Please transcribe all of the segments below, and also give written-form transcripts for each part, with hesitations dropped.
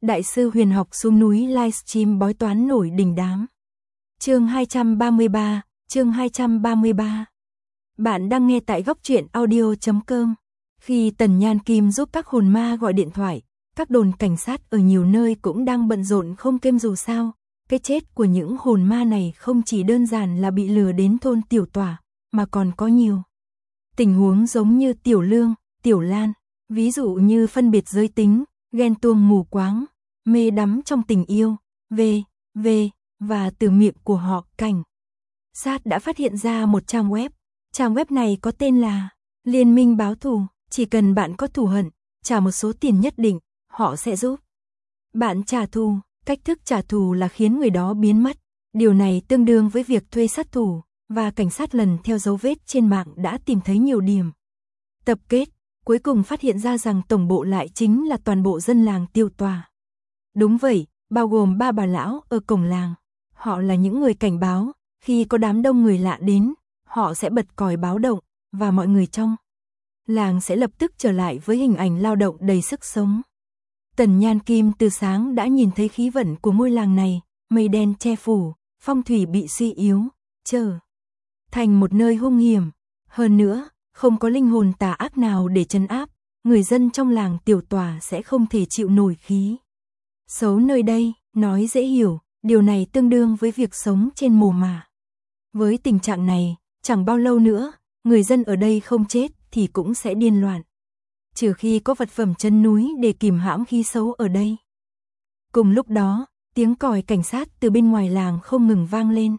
Đại sư huyền học xuống núi livestream bói toán nổi đình đám. Chương 233. Bạn đang nghe tại góc truyện audio.com. Khi Tần Nhan Kim giúp các hồn ma gọi điện thoại, các đồn cảnh sát ở nhiều nơi cũng đang bận rộn không kêm dù sao. Cái chết của những hồn ma này không chỉ đơn giản là bị lừa đến thôn Tiểu Tỏa, mà còn có nhiều tình huống giống như Tiểu Lương, Tiểu Lan, ví dụ như phân biệt giới tính, ghen tuông mù quáng, mê đắm trong tình yêu, và từ miệng của họ cảnh sát đã phát hiện ra một trang web. Trang web này có tên là Liên minh báo thù, chỉ cần bạn có thù hận, trả một số tiền nhất định, họ sẽ giúp bạn trả thù. Cách thức trả thù là khiến người đó biến mất. Điều này tương đương với việc thuê sát thủ, và cảnh sát lần theo dấu vết trên mạng đã tìm thấy nhiều điểm tập kết, cuối cùng phát hiện ra rằng tổng bộ lại chính là toàn bộ dân làng Tiểu Tỏa. Đúng vậy, bao gồm 3 bà lão ở cổng làng. Họ là những người cảnh báo, khi có đám đông người lạ đến, họ sẽ bật còi báo động, và mọi người trong làng sẽ lập tức trở lại với hình ảnh lao động đầy sức sống. Tần Nhan Kim từ sáng đã nhìn thấy khí vận của ngôi làng này, mây đen che phủ, phong thủy bị suy yếu, trở thành một nơi hung hiểm. Hơn nữa, không có linh hồn tà ác nào để trấn áp, người dân trong làng Tiểu Tỏa sẽ không thể chịu nổi khí xấu nơi đây. Nói dễ hiểu, điều này tương đương với việc sống trên mồ mả. Với tình trạng này, chẳng bao lâu nữa, người dân ở đây không chết thì cũng sẽ điên loạn. Trừ khi có vật phẩm chân núi để kìm hãm khí xấu ở đây. Cùng lúc đó, tiếng còi cảnh sát từ bên ngoài làng không ngừng vang lên.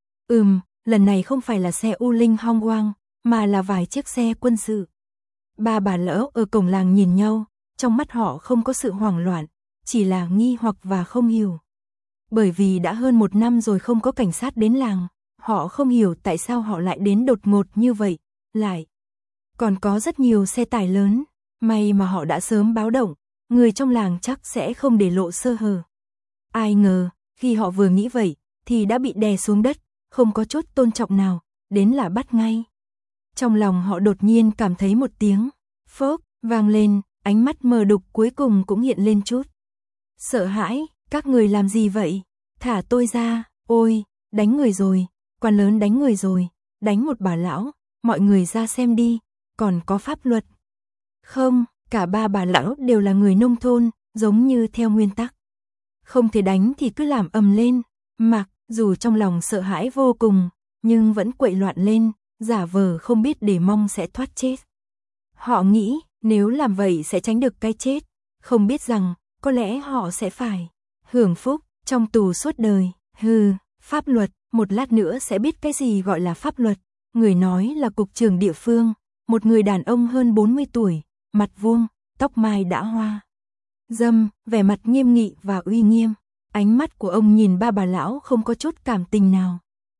Lần này không phải là xe U Linh Hong Wang, mà là vài chiếc xe quân sự. 3 bà lão ở cổng làng nhìn nhau, trong mắt họ không có sự hoảng loạn, chỉ là nghi hoặc và không hiểu. Bởi vì đã hơn 1 năm rồi không có cảnh sát đến làng, họ không hiểu tại sao họ lại đến đột ngột như vậy, lại còn có rất nhiều xe tải lớn. May mà họ đã sớm báo động, người trong làng chắc sẽ không để lộ sơ hở. Ai ngờ, khi họ vừa nghĩ vậy, thì đã bị đè xuống đất, không có chút tôn trọng nào, đến là bắt ngay. Trong lòng họ đột nhiên cảm thấy một tiếng phốc vang lên, ánh mắt mờ đục cuối cùng cũng hiện lên chút sợ hãi. Các người làm gì vậy? Thả tôi ra. Ôi, đánh người rồi, quan lớn đánh người rồi, đánh một bà lão, mọi người ra xem đi, còn có pháp luật. Không, cả 3 bà lão đều là người nông thôn, giống như theo nguyên tắc. Không thể đánh thì cứ làm ầm lên, mặc dù trong lòng sợ hãi vô cùng, nhưng vẫn quậy loạn lên, giả vờ không biết để mong sẽ thoát chết. Họ nghĩ, nếu làm vậy sẽ tránh được cái chết, không biết rằng, có lẽ họ sẽ phải hưởng phúc trong tù suốt đời. Pháp luật, một lát nữa sẽ biết cái gì gọi là pháp luật. Người nói là cục trưởng địa phương, một người đàn ông hơn 40 tuổi, mặt vuông, tóc mai đã hoa râm, vẻ mặt nghiêm nghị và uy nghiêm. Ánh mắt của ông nhìn 3 bà lão không có chút cảm tình nào.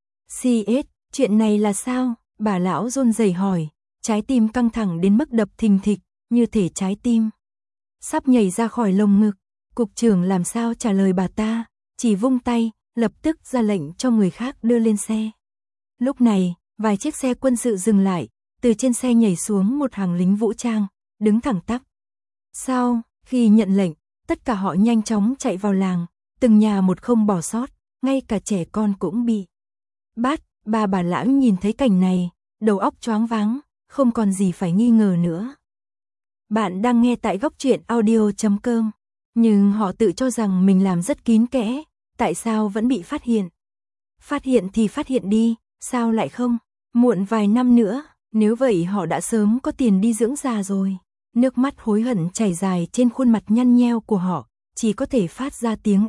CS, chuyện này là sao? Bà lão run rẩy hỏi, trái tim căng thẳng đến mức đập thình thịch, như thể trái tim sắp nhảy ra khỏi lồng ngực. Cục trưởng làm sao trả lời bà ta, chỉ vung tay, lập tức ra lệnh cho người khác đưa lên xe. Lúc này, vài chiếc xe quân sự dừng lại, từ trên xe nhảy xuống một hàng lính vũ trang, đứng thẳng tắp. Sau khi nhận lệnh, tất cả họ nhanh chóng chạy vào làng, từng nhà một không bỏ sót, ngay cả trẻ con cũng bị bắt. 3 bà lão nhìn thấy cảnh này, đầu óc choáng váng, không còn gì phải nghi ngờ nữa. Bạn đang nghe tại góc truyện audio.com, nhưng họ tự cho rằng mình làm rất kín kẽ, tại sao vẫn bị phát hiện? Phát hiện thì phát hiện đi, sao lại không? Muộn vài năm nữa, nếu vậy họ đã sớm có tiền đi dưỡng già rồi. Nước mắt hối hận chảy dài trên khuôn mặt nhăn nheo của họ, chỉ có thể phát ra tiếng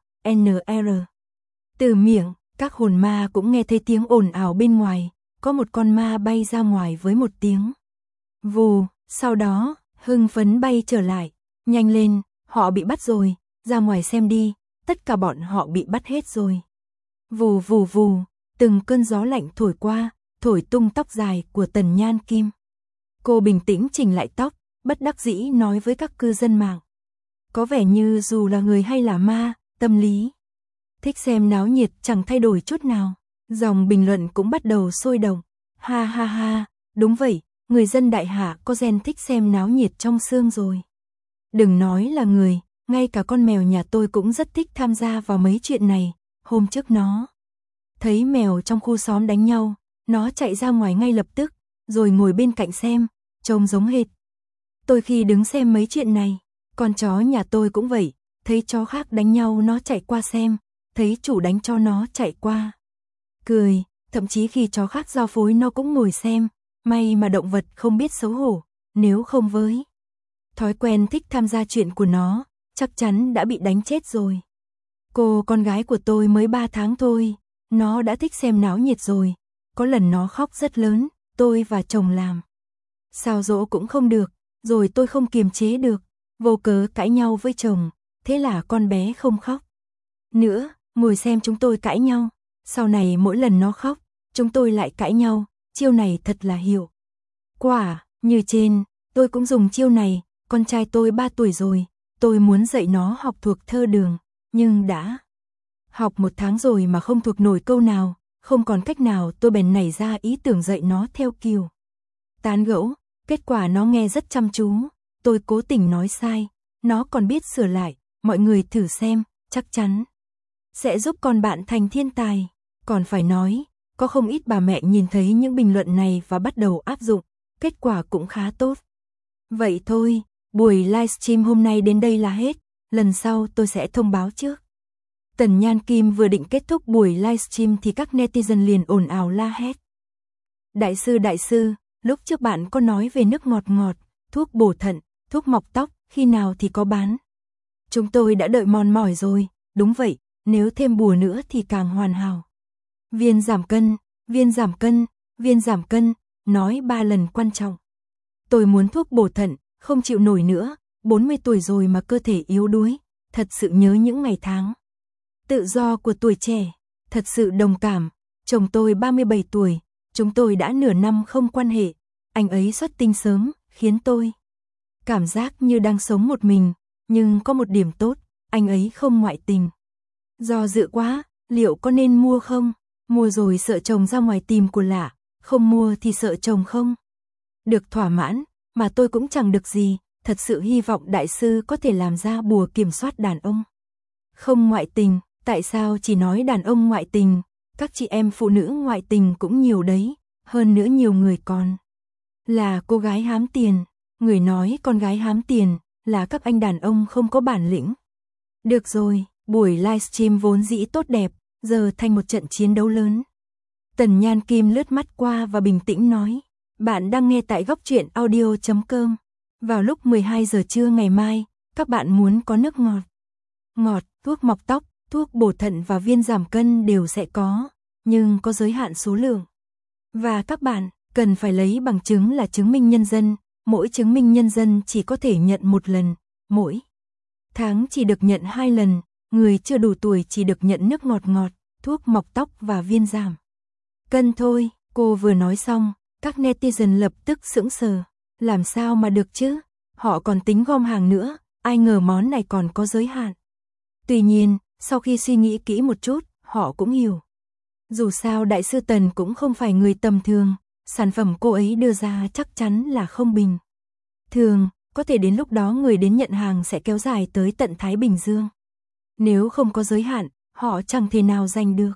NR. Từ miệng, các hồn ma cũng nghe thấy tiếng ồn ào bên ngoài, có một con ma bay ra ngoài với một tiếng vù, sau đó, hưng phấn bay trở lại. Nhanh lên, họ bị bắt rồi, ra ngoài xem đi, tất cả bọn họ bị bắt hết rồi. Vù vù vù, từng cơn gió lạnh thổi qua, thổi tung tóc dài của Tần Nhan Kim. Cô bình tĩnh chỉnh lại tóc, bất đắc dĩ nói với các cư dân mạng. Có vẻ như dù là người hay là ma, tâm lý thích xem náo nhiệt chẳng thay đổi chút nào. Dòng bình luận cũng bắt đầu sôi động. Ha, đúng vậy, người dân đại hạ có gen thích xem náo nhiệt trong xương rồi. Đừng nói là người ngay cả con mèo nhà tôi cũng rất thích tham gia vào mấy chuyện này. Hôm trước nó thấy mèo trong khu xóm đánh nhau, nó chạy ra ngoài ngay lập tức, rồi ngồi bên cạnh xem, trông giống hệt tôi khi đứng xem mấy chuyện này. Con chó nhà tôi cũng vậy, thấy chó khác đánh nhau nó chạy qua xem, thấy chủ đánh cho nó chạy qua cười, thậm chí khi chó khác giao phối nó cũng ngồi xem. May mà động vật không biết xấu hổ, nếu không với thói quen thích tham gia chuyện của nó, chắc chắn đã bị đánh chết rồi. Cô con gái của tôi mới 3 tháng thôi, nó đã thích xem náo nhiệt rồi. Có lần nó khóc rất lớn, tôi và chồng làm sao dỗ cũng không được, rồi tôi không kiềm chế được, vô cớ cãi nhau với chồng, thế là con bé không khóc nữa, ngồi xem chúng tôi cãi nhau. Sau này mỗi lần nó khóc, chúng tôi lại cãi nhau, chiêu này thật là hiệu quả. Như trên, tôi cũng dùng chiêu này, con trai tôi 3 tuổi rồi, tôi muốn dạy nó học thuộc thơ đường, nhưng đã học 1 tháng rồi mà không thuộc nổi câu nào, không còn cách nào tôi bèn nảy ra ý tưởng dạy nó theo kiểu tán gẫu, kết quả nó nghe rất chăm chú, tôi cố tình nói sai, nó còn biết sửa lại, mọi người thử xem, chắc chắn sẽ giúp con bạn thành thiên tài. Còn phải nói, có không ít bà mẹ nhìn thấy những bình luận này và bắt đầu áp dụng, kết quả cũng khá tốt. Vậy thôi, buổi livestream hôm nay đến đây là hết, lần sau tôi sẽ thông báo trước. Tần Nhan Kim vừa định kết thúc buổi livestream thì các netizen liền ồn ào la hét. Đại sư, lúc trước bạn có nói về nước ngọt ngọt, thuốc bổ thận, thuốc mọc tóc, khi nào thì có bán? Chúng tôi đã đợi mòn mỏi rồi, đúng vậy, nếu thêm bùa nữa thì càng hoàn hảo. Viên giảm cân, viên giảm cân, viên giảm cân, nói 3 lần quan trọng. Tôi muốn thuốc bổ thận, không chịu nổi nữa, 40 tuổi rồi mà cơ thể yếu đuối, thật sự nhớ những ngày tháng tự do của tuổi trẻ, thật sự đồng cảm. Chồng tôi 37 tuổi, chúng tôi đã nửa năm không quan hệ, anh ấy xuất tinh sớm, khiến tôi cảm giác như đang sống một mình, nhưng có một điểm tốt, anh ấy không ngoại tình. Do dự quá, liệu có nên mua không? Mua rồi sợ chồng ra ngoài tìm của lạ, không mua thì sợ chồng không được thỏa mãn, mà tôi cũng chẳng được gì, thật sự hy vọng đại sư có thể làm ra bùa kiểm soát đàn ông không ngoại tình. Tại sao chỉ nói đàn ông ngoại tình, các chị em phụ nữ ngoại tình cũng nhiều đấy, hơn nữa nhiều người còn là cô gái hám tiền, người nói con gái hám tiền là các anh đàn ông không có bản lĩnh. Được rồi, buổi livestream vốn dĩ tốt đẹp, giờ thành một trận chiến đấu lớn. Tần Nhan Kim lướt mắt qua và bình tĩnh nói, bạn đang nghe tại Góc Truyện Audio.com. Vào lúc 12 giờ trưa ngày mai, các bạn muốn có nước ngọt, thuốc mọc tóc, thuốc bổ thận và viên giảm cân đều sẽ có, nhưng có giới hạn số lượng. Và các bạn cần phải lấy bằng chứng là chứng minh nhân dân, mỗi chứng minh nhân dân chỉ có thể nhận 1 lần, mỗi tháng chỉ được nhận 2 lần, người chưa đủ tuổi chỉ được nhận nước ngọt, thuốc mọc tóc và viên giảm cân thôi. Cô vừa nói xong, các netizen lập tức sững sờ, làm sao mà được chứ, họ còn tính gom hàng nữa, ai ngờ món này còn có giới hạn. Tuy nhiên, sau khi suy nghĩ kỹ một chút, họ cũng hiểu. Dù sao đại sư Tần cũng không phải người tầm thường, sản phẩm cô ấy đưa ra chắc chắn là không bình thường, có thể đến lúc đó người đến nhận hàng sẽ kéo dài tới tận Thái Bình Dương. Nếu không có giới hạn, họ chẳng thể nào giành được.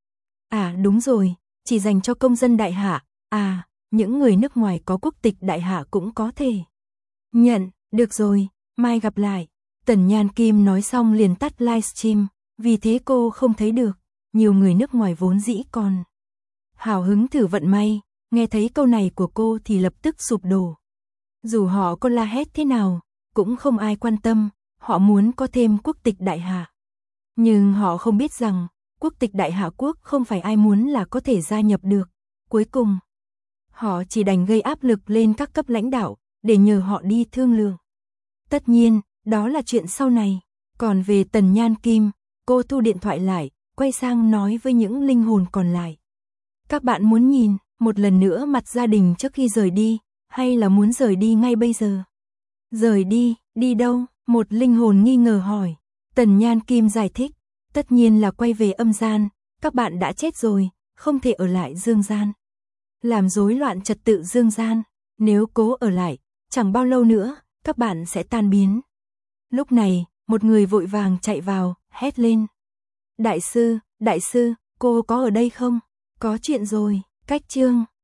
À đúng rồi, chỉ dành cho công dân Đại Hạ, những người nước ngoài có quốc tịch Đại Hạ cũng có thể nhận. Được rồi, mai gặp lại. Tần Nhan Kim nói xong liền tắt livestream, vì thế cô không thấy được. Nhiều người nước ngoài vốn dĩ còn hào hứng thử vận may, nghe thấy câu này của cô thì lập tức sụp đổ. Dù họ có la hét thế nào, cũng không ai quan tâm, họ muốn có thêm quốc tịch Đại Hạ. Nhưng họ không biết rằng, quốc tịch Đại Hạ quốc không phải ai muốn là có thể gia nhập được. Cuối cùng, họ chỉ đành gây áp lực lên các cấp lãnh đạo, để nhờ họ đi thương lượng. Tất nhiên, đó là chuyện sau này. Còn về Tần Nhan Kim, cô thu điện thoại lại, quay sang nói với những linh hồn còn lại. Các bạn muốn nhìn một lần nữa mặt gia đình trước khi rời đi, hay là muốn rời đi ngay bây giờ? Rời đi, đi đâu? Một linh hồn nghi ngờ hỏi. Tần Nhan Kim giải thích, tất nhiên là quay về âm gian, các bạn đã chết rồi, không thể ở lại dương gian. Làm rối loạn trật tự dương gian, nếu cố ở lại, chẳng bao lâu nữa, các bạn sẽ tan biến. Lúc này, Một người vội vàng chạy vào, hét lên. Đại sư, cô có ở đây không? Có chuyện rồi, Cách Trương.